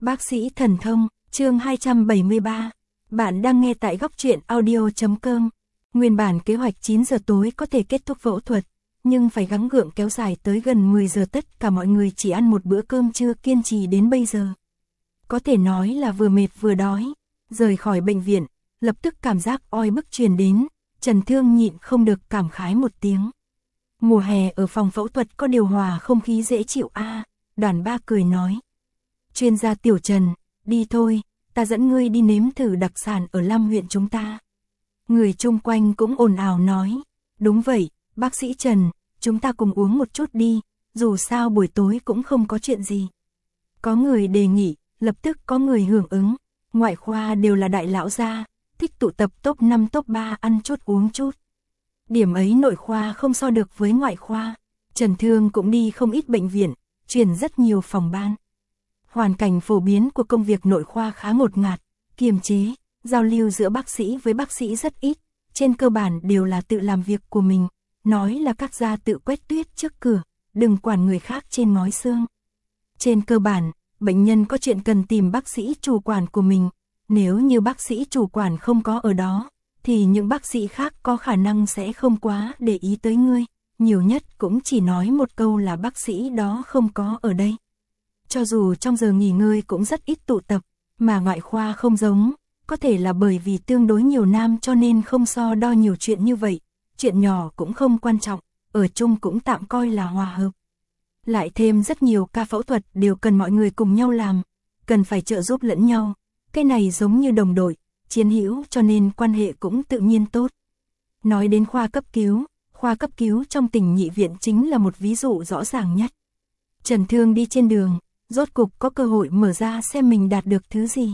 Bác sĩ thần thông, chương 273. Bạn đang nghe tại góc truyện audio.com. Nguyên bản kế hoạch 9 giờ tối có thể kết thúc phẫu thuật, nhưng phải gắng gượng kéo dài tới gần 10 giờ, tất cả mọi người chỉ ăn một bữa cơm trưa kiên trì đến bây giờ. Có thể nói là vừa mệt vừa đói. Rời khỏi bệnh viện, lập tức cảm giác oi bức truyền đến, Trần Thương nhịn không được cảm khái một tiếng. Mùa hè ở phòng phẫu thuật có điều hòa, không khí dễ chịu a. Đoàn Ba cười nói. Chuyên gia Tiểu Trần, đi thôi, ta dẫn ngươi đi nếm thử đặc sản ở Lam huyện chúng ta. Người chung quanh cũng ồn ào nói. Đúng vậy, bác sĩ Trần, chúng ta cùng uống một chút đi, dù sao buổi tối cũng không có chuyện gì. Có người đề nghị, lập tức có người hưởng ứng. Ngoại khoa đều là đại lão gia, thích tụ tập top 5 top 3 ăn chút uống chút. Điểm ấy nội khoa không so được với ngoại khoa. Trần Thương cũng đi không ít bệnh viện, chuyển rất nhiều phòng ban. Hoàn cảnh phổ biến của công việc nội khoa khá ngột ngạt, kiềm chế, giao lưu giữa bác sĩ với bác sĩ rất ít, trên cơ bản đều là tự làm việc của mình, nói là các gia tự quét tuyết trước cửa, đừng quản người khác trên ngói xương. Trên cơ bản, bệnh nhân có chuyện cần tìm bác sĩ chủ quản của mình, nếu như bác sĩ chủ quản không có ở đó, thì những bác sĩ khác có khả năng sẽ không quá để ý tới ngươi, nhiều nhất cũng chỉ nói một câu là bác sĩ đó không có ở đây. Cho dù trong giờ nghỉ ngơi cũng rất ít tụ tập, mà ngoại khoa không giống, có thể là bởi vì tương đối nhiều nam cho nên không so đo nhiều chuyện như vậy, chuyện nhỏ cũng không quan trọng, ở chung cũng tạm coi là hòa hợp. Lại thêm rất nhiều ca phẫu thuật đều cần mọi người cùng nhau làm, cần phải trợ giúp lẫn nhau, cái này giống như đồng đội, chiến hữu cho nên quan hệ cũng tự nhiên tốt. Nói đến khoa cấp cứu trong tỉnh Nhị viện chính là một ví dụ rõ ràng nhất. Trần Thương đi trên đường, rốt cục có cơ hội mở ra xem mình đạt được thứ gì.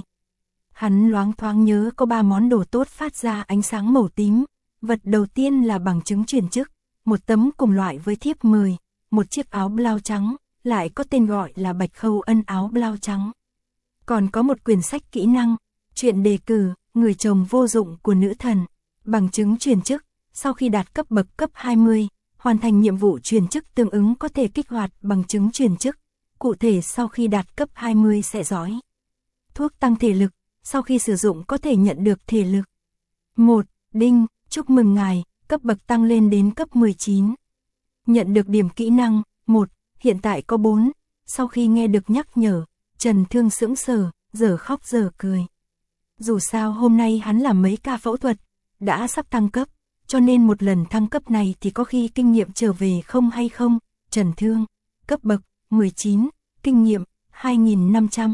Hắn loáng thoáng nhớ có 3 món đồ tốt phát ra ánh sáng màu tím. Vật đầu tiên là bằng chứng chuyển chức, một tấm cùng loại với thiếp mời, một chiếc áo blau trắng, lại có tên gọi là Bạch Khâu Ân áo blau trắng. Còn có một quyển sách kỹ năng, chuyện đề cử, người chồng vô dụng của nữ thần, bằng chứng chuyển chức, sau khi đạt cấp bậc cấp 20, hoàn thành nhiệm vụ chuyển chức tương ứng có thể kích hoạt bằng chứng chuyển chức, cụ thể sau khi đạt cấp 20 sẽ giỏi. Thuốc tăng thể lực, sau khi sử dụng có thể nhận được thể lực. 1. Đinh, chúc mừng ngài, cấp bậc tăng lên đến cấp 19. Nhận được điểm kỹ năng, 1, hiện tại có 4, sau khi nghe được nhắc nhở, Trần Thương sững sờ, giờ khóc giờ cười. Dù sao hôm nay hắn làm mấy ca phẫu thuật, đã sắp thăng cấp, cho nên một lần thăng cấp này thì có khi kinh nghiệm trở về không hay không. Trần Thương, cấp bậc 19, kinh nghiệm 2.500,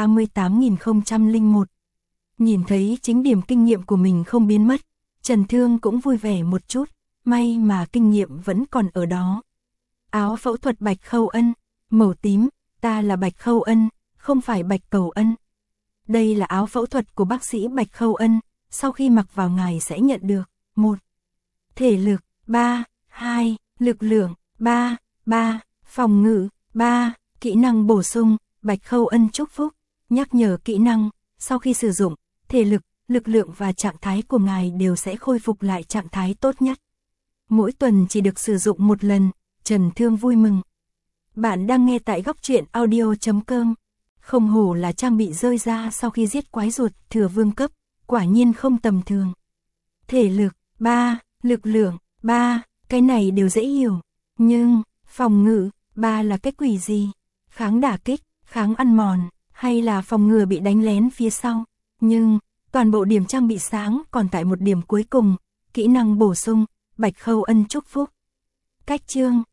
38.001. Nhìn thấy chính điểm kinh nghiệm của mình không biến mất, Trần Thương cũng vui vẻ một chút, may mà kinh nghiệm vẫn còn ở đó. Áo phẫu thuật Bạch Khâu Ân, màu tím, ta là Bạch Khâu Ân, không phải Bạch Cầu Ân. Đây là áo phẫu thuật của bác sĩ Bạch Khâu Ân, sau khi mặc vào ngài sẽ nhận được 1. Thể lực 3, 2, lực lượng 3, 3, phòng ngự 3, kỹ năng bổ sung, Bạch Khâu Ân chúc phúc, nhắc nhở kỹ năng, sau khi sử dụng, thể lực, lực lượng và trạng thái của ngài đều sẽ khôi phục lại trạng thái tốt nhất. Mỗi tuần chỉ được sử dụng một lần, Trần Thương vui mừng. Bạn đang nghe tại góc truyện audio.com. Không hổ là trang bị rơi ra sau khi giết quái ruột thừa vương cấp, quả nhiên không tầm thường. Thể lực 3, lực lượng 3, cái này đều dễ hiểu. Nhưng, phòng ngự 3 là cái quỷ gì? Kháng đả kích, kháng ăn mòn, hay là phòng ngừa bị đánh lén phía sau? Nhưng, toàn bộ điểm trang bị sáng còn tại một điểm cuối cùng, kỹ năng bổ sung, Bạch Khâu Ân chúc phúc. Cách chương,